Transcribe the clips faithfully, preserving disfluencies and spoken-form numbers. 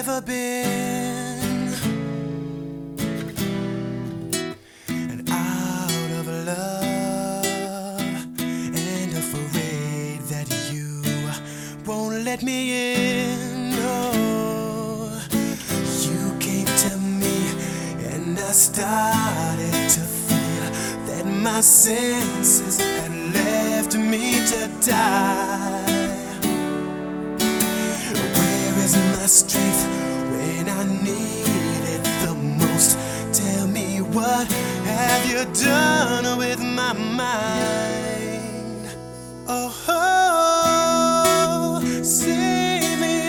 ever been. And out of love and afraid that you won't let me in. No, you came to me and I started to feel that my senses had left me to die. Where is my strength when I need it the most? Tell me, what have you done with my mind? Oh, oh, save me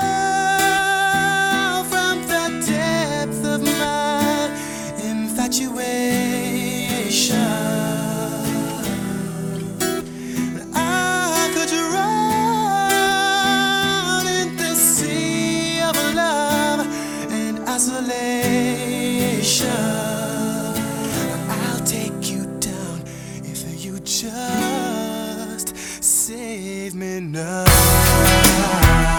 now from the depth of my infatuation. I could drown in the sea of love and isolation. I'll take you down if you just save me now.